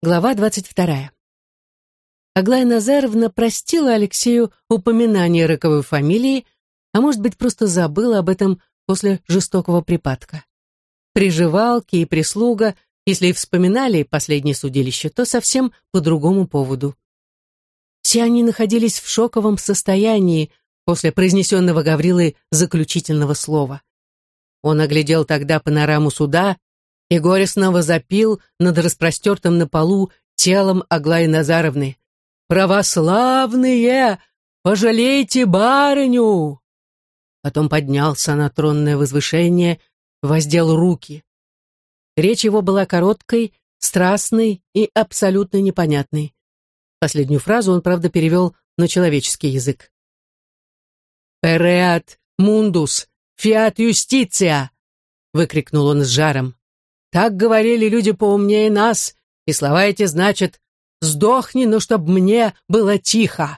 Глава 22. Аглая Назаровна простила Алексею упоминание роковой фамилии, а может быть, просто забыла об этом после жестокого припадка. Приживалки и прислуга, если и вспоминали последнее судилище, то совсем по другому поводу. Все они находились в шоковом состоянии после произнесенного Гаврилой заключительного слова. Он оглядел тогда панораму суда и горестно возопил над распростертым на полу телом Аглаи Назаровны: «Православные, пожалейте барыню!» Потом поднялся на тронное возвышение, воздел руки. Речь его была короткой, страстной и абсолютно непонятной. Последнюю фразу он, правда, перевел на человеческий язык. «Pereat mundus, fiat justitia!» — выкрикнул он с жаром. «Так говорили люди поумнее нас, и слова эти значат: сдохни, но чтоб мне было тихо!»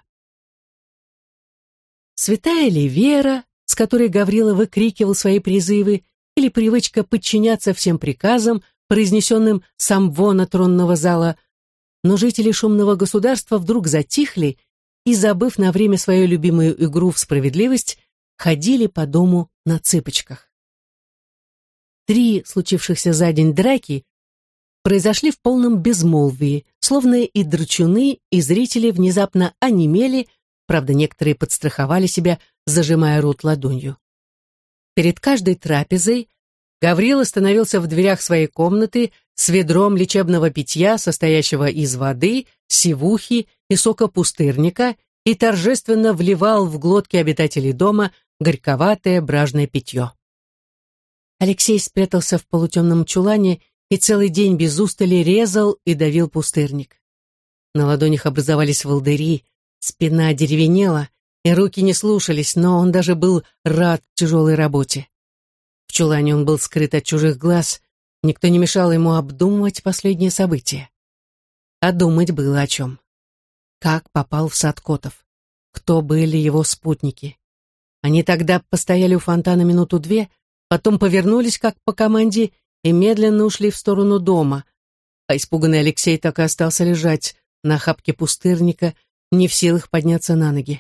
Святая ли вера, с которой Гаврила выкрикивал свои призывы, или привычка подчиняться всем приказам, произнесенным с амвона тронного зала, но жители шумного государства вдруг затихли и, забыв на время свою любимую игру в справедливость, ходили по дому на цыпочках. 3 случившихся за день драки произошли в полном безмолвии, словно и драчуны, и зрители внезапно онемели, правда, некоторые подстраховали себя, зажимая рот ладонью. Перед каждой трапезой Гаврила становился в дверях своей комнаты с ведром лечебного питья, состоящего из воды, сивухи и сока пустырника, и торжественно вливал в глотки обитателей дома горьковатое бражное питье. Алексей спрятался в полутемном чулане и целый день без устали резал и давил пустырник. На ладонях образовались волдыри, спина деревенела, и руки не слушались, но он даже был рад тяжелой работе. В чулане он был скрыт от чужих глаз, никто не мешал ему обдумывать последние события. А думать было о чем. Как попал в сад Котов? Кто были его спутники? Они тогда постояли у фонтана минуту-две, потом повернулись, как по команде, и медленно ушли в сторону дома, а испуганный Алексей так и остался лежать на охапке пустырника, не в силах подняться на ноги.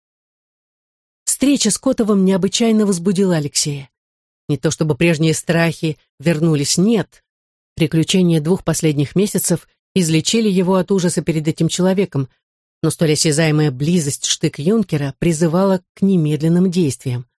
Встреча с Котовым необычайно возбудила Алексея. Не то чтобы прежние страхи вернулись, нет. Приключения 2 последних месяцев излечили его от ужаса перед этим человеком, но столь осязаемая близость штык-юнкера призывала к немедленным действиям.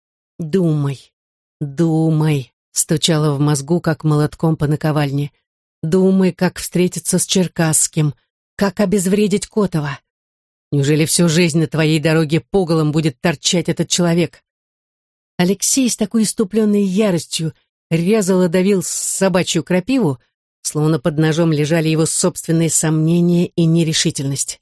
«Думай, думай», — стучало в мозгу, как молотком по наковальне. «Думай, как встретиться с Черкасским, как обезвредить Котова. Неужели всю жизнь на твоей дороге пугалом будет торчать этот человек?» Алексей с такой иступленной яростью резал и давил собачью крапиву, словно под ножом лежали его собственные сомнения и нерешительность.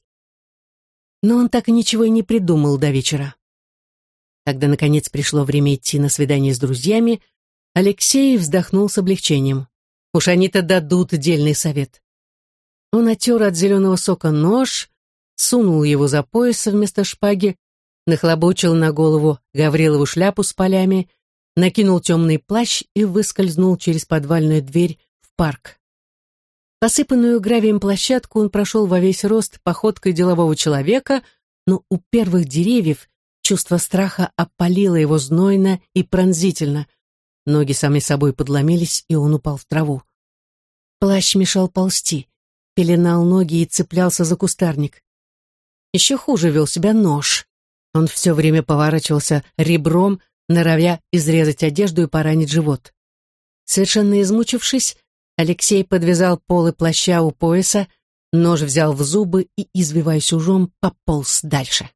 Но он так и ничего и не придумал до вечера. Когда, наконец, пришло время идти на свидание с друзьями, Алексей вздохнул с облегчением. Уж они-то дадут дельный совет. Он отер от зеленого сока нож, сунул его за пояс вместо шпаги, нахлобучил на голову Гаврилову шляпу с полями, накинул темный плащ и выскользнул через подвальную дверь в парк. Посыпанную гравием площадку он прошел во весь рост походкой делового человека, но у первых деревьев чувство страха опалило его знойно и пронзительно. Ноги сами собой подломились, и он упал в траву. Плащ мешал ползти, пеленал ноги и цеплялся за кустарник. Еще хуже вел себя нож. Он все время поворачивался ребром, норовя изрезать одежду и поранить живот. Совершенно измучившись, Алексей подвязал полы плаща у пояса, нож взял в зубы и, извиваясь ужом, пополз дальше.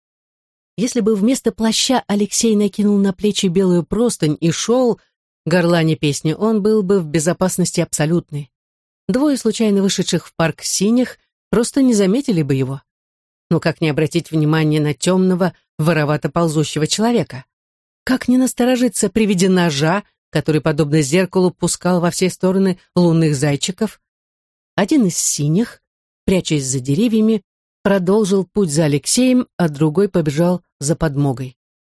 Если бы вместо плаща Алексей накинул на плечи белую простынь и шел, горланя песни, он был бы в безопасности абсолютной. 2 случайно вышедших в парк синих просто не заметили бы его. Но как не обратить внимание на темного, воровато ползущего человека? Как не насторожиться при виде ножа, который, подобно зеркалу, пускал во все стороны лунных зайчиков? Один из синих, прячась за деревьями, продолжил путь за Алексеем, а другой побежал за подмогой.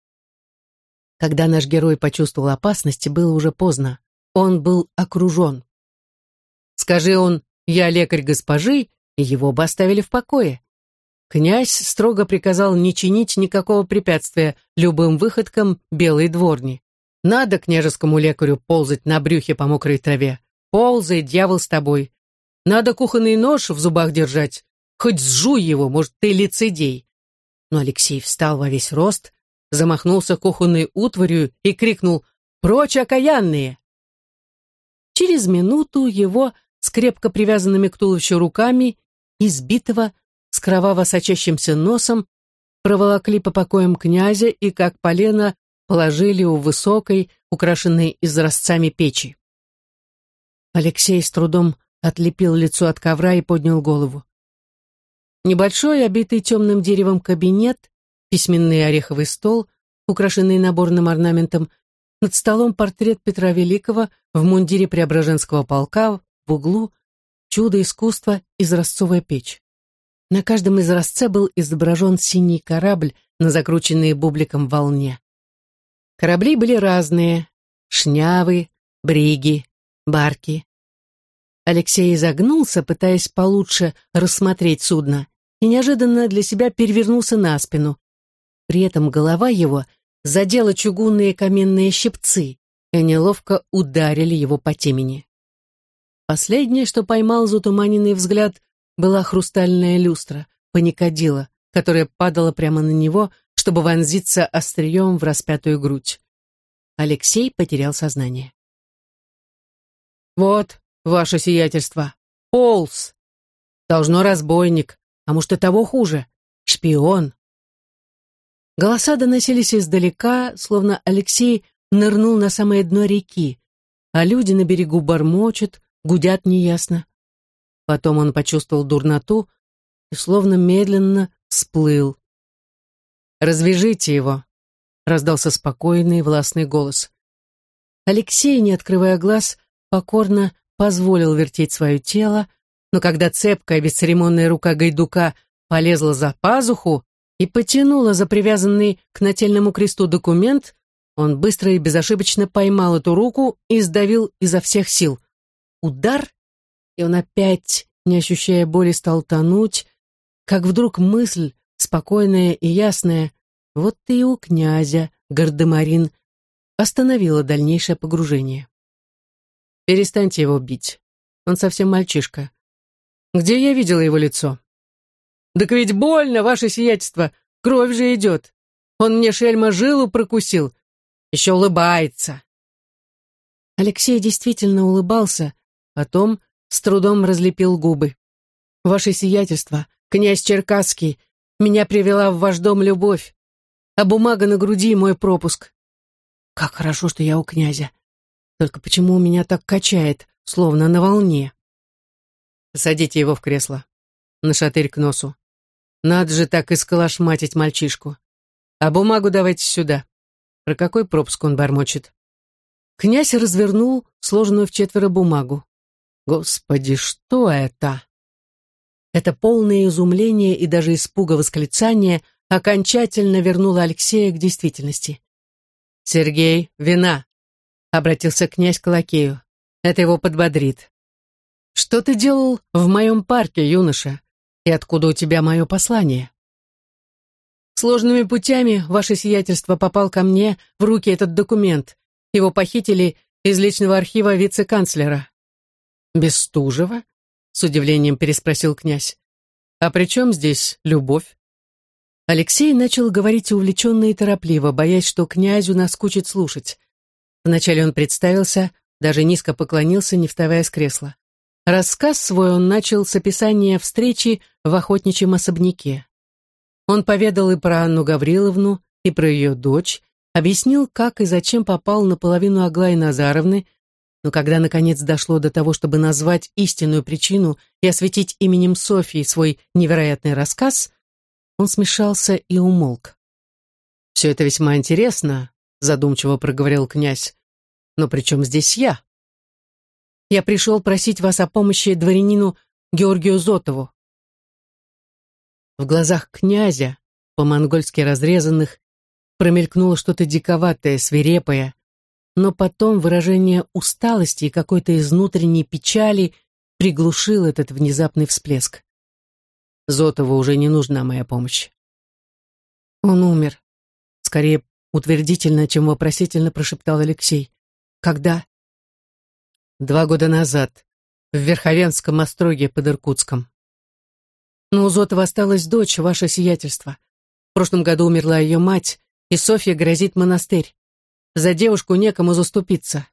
Когда наш герой почувствовал опасность, было уже поздно. Он был окружен. «Скажи он, я лекарь госпожи, и его бы оставили в покое. Князь строго приказал не чинить никакого препятствия любым выходкам белой дворни. Надо княжескому лекарю ползать на брюхе по мокрой траве. Ползай, дьявол с тобой. Надо кухонный нож в зубах держать. Хоть сжуй его, может, ты лицедей. Но Алексей встал во весь рост, замахнулся кухонной утварью и крикнул: «Прочь, окаянные!» Через минуту его с крепко привязанными к туловищу руками, избитого, с кроваво сочащимся носом, проволокли по покоям князя и, как полено, положили у высокой, украшенной изразцами печи. Алексей с трудом отлепил лицо от ковра и поднял голову. Небольшой, обитый темным деревом кабинет, письменный ореховый стол, украшенный наборным орнаментом, над столом портрет Петра Великого в мундире Преображенского полка, в углу чудо искусства изразцовая печь. На каждом изразце был изображен синий корабль на закрученной бубликом волне. Корабли были разные: шнявы, бриги, барки. Алексей изогнулся, пытаясь получше рассмотреть судно, и неожиданно для себя перевернулся на спину. При этом голова его задела чугунные каменные щипцы, и неловко ударили его по темени. Последнее, что поймал затуманенный взгляд, была хрустальная люстра, паникадила, которая падала прямо на него, чтобы вонзиться острием в распятую грудь. Алексей потерял сознание. «Вот, ваше сиятельство, полз! Должно разбойник, а может и того хуже, шпион!» Голоса доносились издалека, словно Алексей нырнул на самое дно реки, а люди на берегу бормочут, гудят неясно. Потом он почувствовал дурноту и словно медленно всплыл. «Развяжите его», — раздался спокойный властный голос. Алексей, не открывая глаз, покорно позволил вертеть свое тело, но когда цепкая бесцеремонная рука гайдука полезла за пазуху и потянула за привязанный к нательному кресту документ, он быстро и безошибочно поймал эту руку и сдавил изо всех сил. Удар, и он опять, не ощущая боли, стал тонуть, как вдруг мысль, спокойная и ясная, вот ты и у князя, гардемарин, остановила дальнейшее погружение. «Перестаньте его бить. Он совсем мальчишка. Где я видела его лицо?» «Так ведь больно, ваше сиятельство, кровь же идет. Он мне, шельма, жилу прокусил. Еще улыбается». Алексей действительно улыбался, потом с трудом разлепил губы. «Ваше сиятельство, князь Черкасский, меня привела в ваш дом любовь, а бумага на груди — мой пропуск. Как хорошо, что я у князя. Только почему меня так качает, словно на волне?» «Садите его в кресло, на шатырь к носу. Надо же так исколошматить мальчишку. А бумагу давайте сюда. Про какой пропуск он бормочет?» Князь развернул сложенную вчетверо бумагу. «Господи, что это?» Это полное изумление и даже испуга восклицание окончательно вернуло Алексея к действительности. «Сергей, вина!» — обратился князь к лакею. «Это его подбодрит. Что ты делал в моем парке, юноша? И откуда у тебя мое послание?» «Сложными путями, ваше сиятельство, попал ко мне в руки этот документ. Его похитили из личного архива вице-канцлера». «Бестужева?» — с удивлением переспросил князь. «А при чем здесь любовь?» Алексей начал говорить увлеченно и торопливо, боясь, что князю наскучит слушать. Вначале он представился, даже низко поклонился, не вставая с кресла. Рассказ свой он начал с описания встречи в охотничьем особняке. Он поведал и про Анну Гавриловну, и про ее дочь, объяснил, как и зачем попал на половину Аглаи Назаровны, но когда наконец дошло до того, чтобы назвать истинную причину и осветить именем Софьи свой невероятный рассказ, он смешался и умолк. «Все это весьма интересно», — задумчиво проговорил князь. «Но при чем здесь я?» «Я пришел просить вас о помощи дворянину Георгию Зотову». В глазах князя, по-монгольски разрезанных, промелькнуло что-то диковатое, свирепое, но потом выражение усталости и какой-то из внутренней печали приглушил этот внезапный всплеск. Зотову уже не нужна моя помощь. Он умер. Скорее утвердительно, чем вопросительно прошептал Алексей. Когда? 2 года назад, в Верховенском остроге под Иркутском. Но у Зотова осталась дочь, ваше сиятельство. В прошлом году умерла ее мать, и Софье грозит монастырь. За девушку некому заступиться.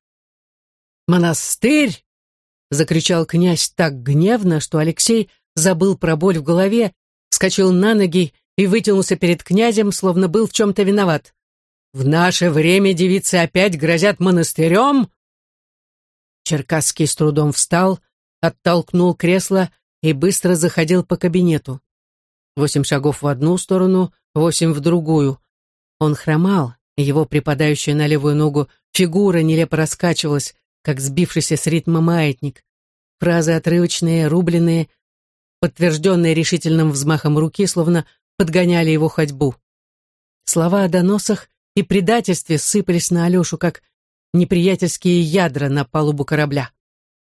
«Монастырь!» — закричал князь так гневно, что Алексей забыл про боль в голове, вскочил на ноги и вытянулся перед князем, словно был в чем-то виноват. «В наше время девицы опять грозят монастырем?» Черкасский с трудом встал, оттолкнул кресло и быстро заходил по кабинету. 8 шагов в одну сторону, 8 в другую. Он хромал, и его припадающая на левую ногу фигура нелепо раскачивалась, как сбившийся с ритма маятник. Фразы отрывочные, рубленые, подтвержденные решительным взмахом руки, словно подгоняли его ходьбу. Слова о доносах и предательстве сыпались на Алешу, как неприятельские ядра на палубу корабля.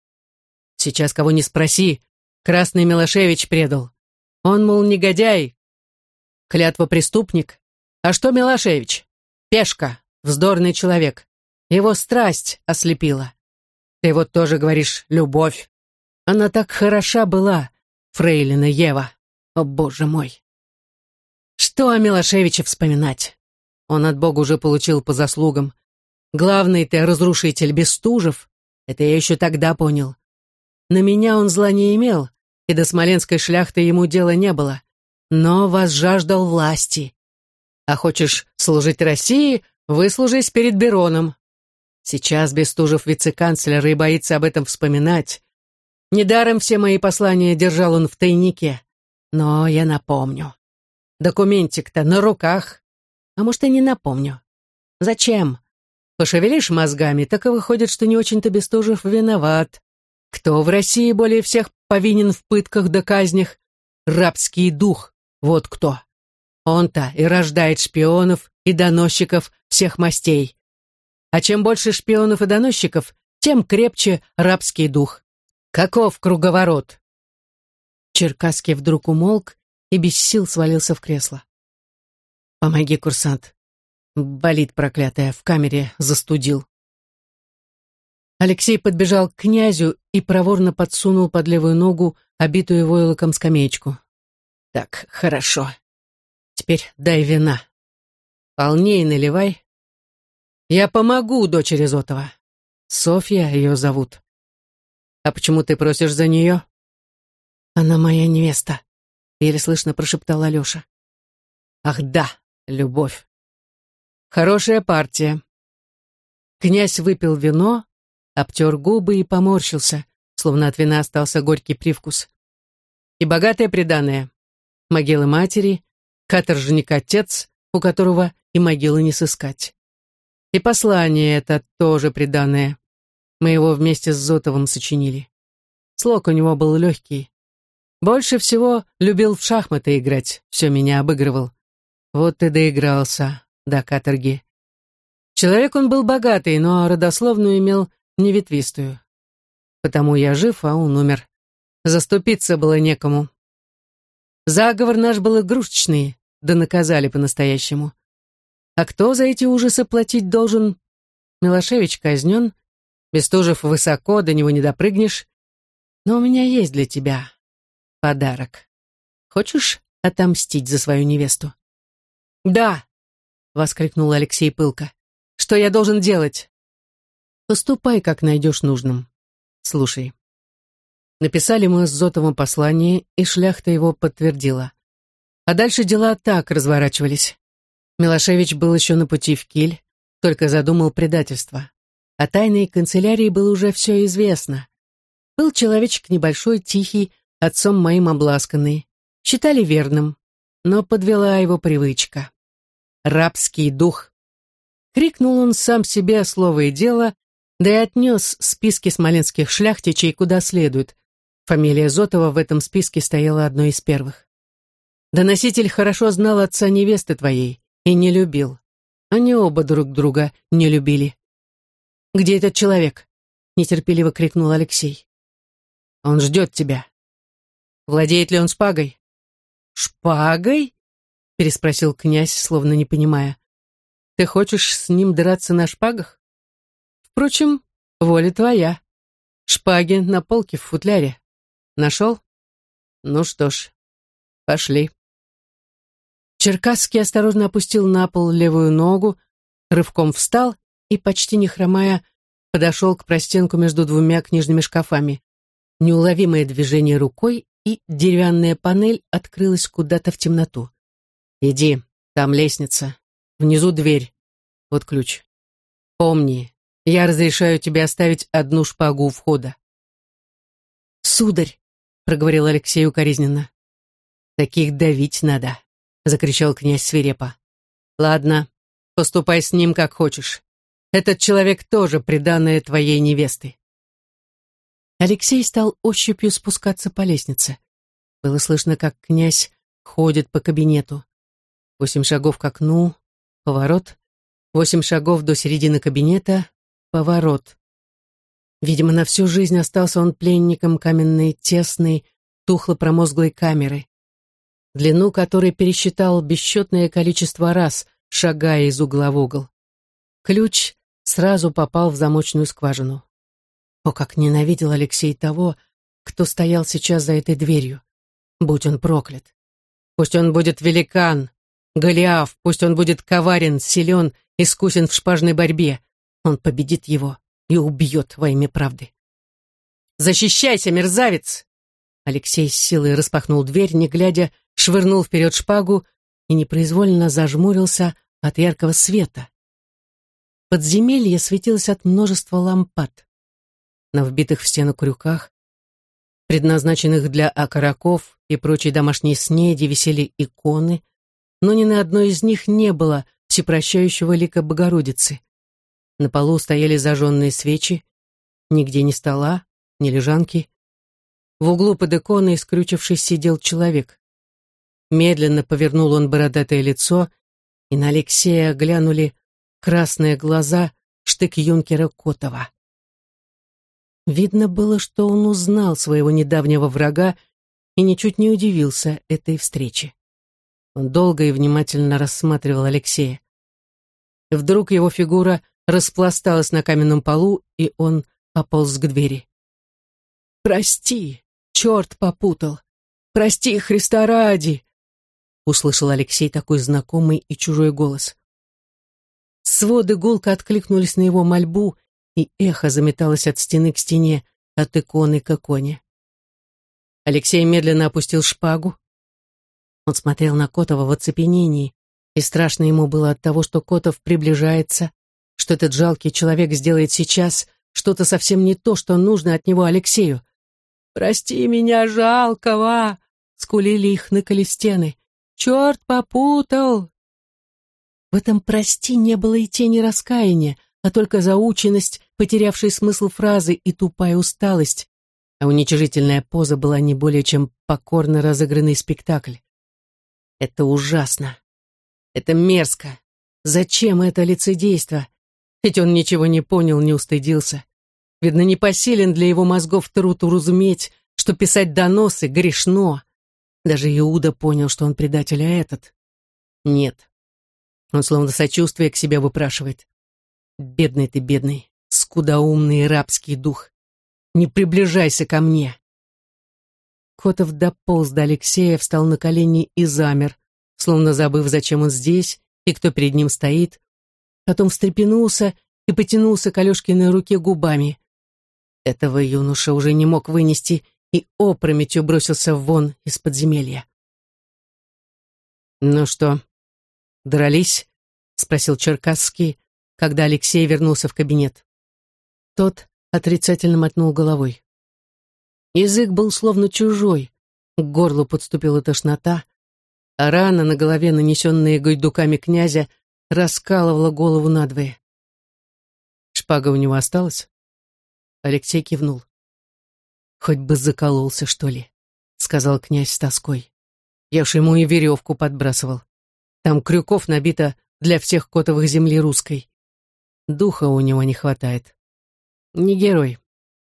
«Сейчас кого не спроси, Красный Милошевич предал. Он, мол, негодяй, клятва преступник. А что Милошевич? Пешка, вздорный человек. Его страсть ослепила. Ты вот тоже говоришь «любовь». Она так хороша была, фрейлина Ева. О, боже мой! Что о Милошевиче вспоминать? Он от Бога уже получил по заслугам. Главный ты разрушитель Бестужев. Это я еще тогда понял. На меня он зла не имел, и до смоленской шляхты ему дела не было. Но возжаждал власти. А хочешь служить России, выслужись перед Бероном. Сейчас Бестужев вице-канцлер и боится об этом вспоминать. Недаром все мои послания держал он в тайнике. Но я напомню. Документик-то на руках. А может, и не напомню. Зачем? Пошевелишь мозгами, так и выходит, что не очень-то Бестужев виноват. Кто в России более всех повинен в пытках да казнях? Рабский дух. Вот кто. Он-то и рождает шпионов и доносчиков всех мастей. А чем больше шпионов и доносчиков, тем крепче рабский дух. Каков круговорот? Черкасский вдруг умолк и без сил свалился в кресло. «Помоги, курсант. Болит проклятая, в камере застудил». Алексей подбежал к князю и проворно подсунул под левую ногу обитую войлоком скамеечку. «Так, хорошо. Теперь дай вина. Полней наливай. Я помогу дочери Зотова. Софья ее зовут. А почему ты просишь за нее?» «Она моя невеста», — еле слышно прошептал Алеша. «Ах да, любовь. Хорошая партия». Князь выпил вино, обтер губы и поморщился, словно от вина остался горький привкус. «И богатое приданое. Могила матери, каторжник-отец, у которого и могилы не сыскать. И послание это тоже приданое. Мы его вместе с Зотовым сочинили. Слог у него был легкий. Больше всего любил в шахматы играть, все меня обыгрывал. Вот и доигрался до каторги. Человек он был богатый, но родословную имел неветвистую. Потому я жив, а он умер. Заступиться было некому. Заговор наш был игрушечный, да наказали по-настоящему. А кто за эти ужасы платить должен? Милошевич казнен, Бестужев высоко, до него не допрыгнешь. Но у меня есть для тебя подарок. Хочешь отомстить за свою невесту?» «Да!» — воскликнул Алексей пылко. «Что я должен делать?» «Поступай, как найдешь нужным. Слушай». Написали мы с Зотовым послание, и шляхта его подтвердила. А дальше дела так разворачивались. Милошевич был еще на пути в Киль, только задумал предательство. О тайной канцелярии было уже все известно. Был человечек небольшой, тихий, отцом моим обласканный. Считали верным, но подвела его привычка. Рабский дух. Крикнул он сам себе слово и дело, да и отнес списки смоленских шляхтичей куда следует. Фамилия Зотова в этом списке стояла одной из первых. Доноситель хорошо знал отца невесты твоей и не любил. Они оба друг друга не любили. «Где этот человек?» — нетерпеливо крикнул Алексей. Он ждет тебя. Владеет ли он шпагой? Шпагой? Переспросил князь, словно не понимая. Ты хочешь с ним драться на шпагах? Впрочем, воля твоя. Шпаги на полке в футляре. Нашел? Ну что ж, пошли. Черкасский осторожно опустил на пол левую ногу, рывком встал и, почти не хромая, подошел к простенку между двумя книжными шкафами. Неуловимое движение рукой, и деревянная панель открылась куда-то в темноту. «Иди, там лестница. Внизу дверь. Вот ключ. Помни, я разрешаю тебе оставить одну шпагу у входа». «Сударь», — проговорил Алексей укоризненно. «Таких давить надо», — закричал князь свирепо. «Ладно, поступай с ним как хочешь. Этот человек тоже приданое твоей невесты». Алексей стал ощупью спускаться по лестнице. Было слышно, как князь ходит по кабинету. 8 шагов к окну, поворот, 8 шагов до середины кабинета, поворот. Видимо, на всю жизнь остался он пленником каменной, тесной, тухло-промозглой камеры, длину которой пересчитал бесчетное количество раз, шагая из угла в угол. Ключ сразу попал в замочную скважину. О, как ненавидел Алексей того, кто стоял сейчас за этой дверью. Будь он проклят. Пусть он будет великан, Голиаф, пусть он будет коварен, силен, искусен в шпажной борьбе. Он победит его и убьет во имя правды. «Защищайся, мерзавец!» Алексей с силой распахнул дверь, не глядя, швырнул вперед шпагу и непроизвольно зажмурился от яркого света. Подземелье светилось от множества лампад. На вбитых в стену крюках, предназначенных для окороков и прочей домашней снеди, висели иконы, но ни на одной из них не было всепрощающего лика Богородицы. На полу стояли зажженные свечи, нигде ни стола, ни лежанки. В углу под иконой, скрючившись, сидел человек. Медленно повернул он бородатое лицо, и на Алексея глянули красные глаза штык-юнкера Котова. Видно было, что он узнал своего недавнего врага и ничуть не удивился этой встрече. Он долго и внимательно рассматривал Алексея. Вдруг его фигура распласталась на каменном полу, и он пополз к двери. «Прости, черт попутал! Прости, Христа ради!» Услышал Алексей такой знакомый и чужой голос. Своды гулко откликнулись на его мольбу, и эхо заметалось от стены к стене, от иконы к иконе. Алексей медленно опустил шпагу. Он смотрел на Котова в оцепенении, и страшно ему было от того, что Котов приближается, что этот жалкий человек сделает сейчас что-то совсем не то, что нужно от него Алексею. «Прости меня, жалкого!» — скулили и хныкали стены. «Черт попутал!» В этом «прости» не было и тени раскаяния, а только заученность, потерявшая смысл фразы, и тупая усталость, а уничижительная поза была не более чем покорно разыгранный спектакль. Это ужасно. Это мерзко. Зачем это лицедейство? Ведь он ничего не понял, не устыдился. Видно, непосилен для его мозгов труд уразуметь, что писать доносы грешно. Даже Иуда понял, что он предатель, а этот — нет. Он словно сочувствие к себе выпрашивает. «Бедный ты, бедный, скудоумный рабский дух! Не приближайся ко мне!» Котов дополз до Алексея, встал на колени и замер, словно забыв, зачем он здесь и кто перед ним стоит. Потом встрепенулся и потянулся к Алешкиной руке губами. Этого юноша уже не мог вынести и опрометью бросился вон из подземелья. «Ну что, дрались?» — спросил Черкасский, когда Алексей вернулся в кабинет. Тот отрицательно мотнул головой. Язык был словно чужой, к горлу подступила тошнота, а рана на голове, нанесенная гайдуками князя, раскалывала голову надвое. «Шпага у него осталась?» Алексей кивнул. «Хоть бы закололся, что ли», — сказал князь с тоской. «Я уж ему и веревку подбрасывал. Там крюков набито для всех Котовых земли русской. Духа у него не хватает. Не герой.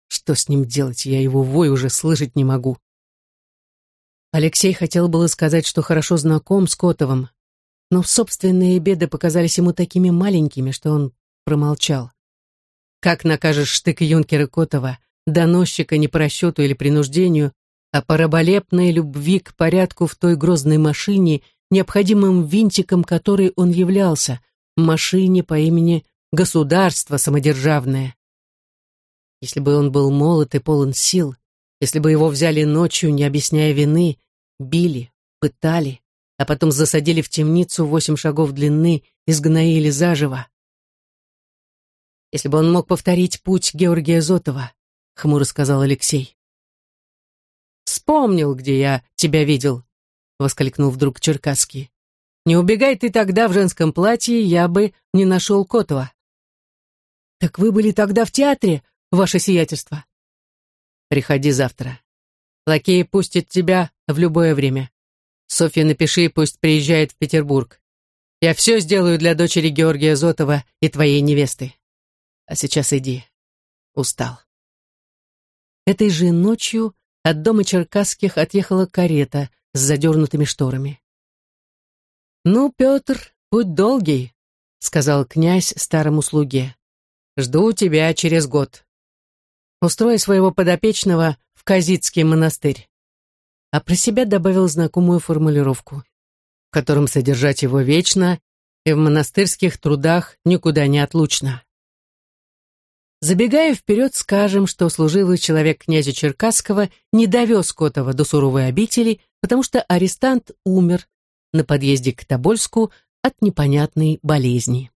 Что с ним делать? Я его вой уже слышать не могу. Алексей хотел было сказать, что хорошо знаком с Котовым, но собственные беды показались ему такими маленькими, что он промолчал. Как накажешь штык юнкера Котова, доносчика не по расчету или принуждению, а по раболепной любви к порядку в той грозной машине, необходимым винтиком которой он являлся, машине по имени Государство самодержавное? Если бы он был молод и полон сил, если бы его взяли ночью, не объясняя вины, били, пытали, а потом засадили в темницу 8 шагов длины и сгноили заживо. Если бы он мог повторить путь Георгия Зотова, хмуро сказал Алексей. «Вспомнил, где я тебя видел», — воскликнул вдруг Черкасский. «Не убегай ты тогда в женском платье, я бы не нашел Котова». «Так вы были тогда в театре, ваше сиятельство?» «Приходи завтра. Лакей пустит тебя в любое время. Софье напиши, пусть приезжает в Петербург. Я все сделаю для дочери Георгия Зотова и твоей невесты. А сейчас иди. Устал». Этой же ночью от дома Черкасских отъехала карета с задернутыми шторами. «Ну, Петр, путь долгий», — сказал князь старому слуге. «Жду тебя через год. Устрой своего подопечного в Казицкий монастырь». А про себя добавил знакомую формулировку, в котором содержать его вечно и в монастырских трудах никуда не отлучно. Забегая вперед, скажем, что служилый человек князя Черкасского не довез Котова до суровой обители, потому что арестант умер на подъезде к Тобольску от непонятной болезни.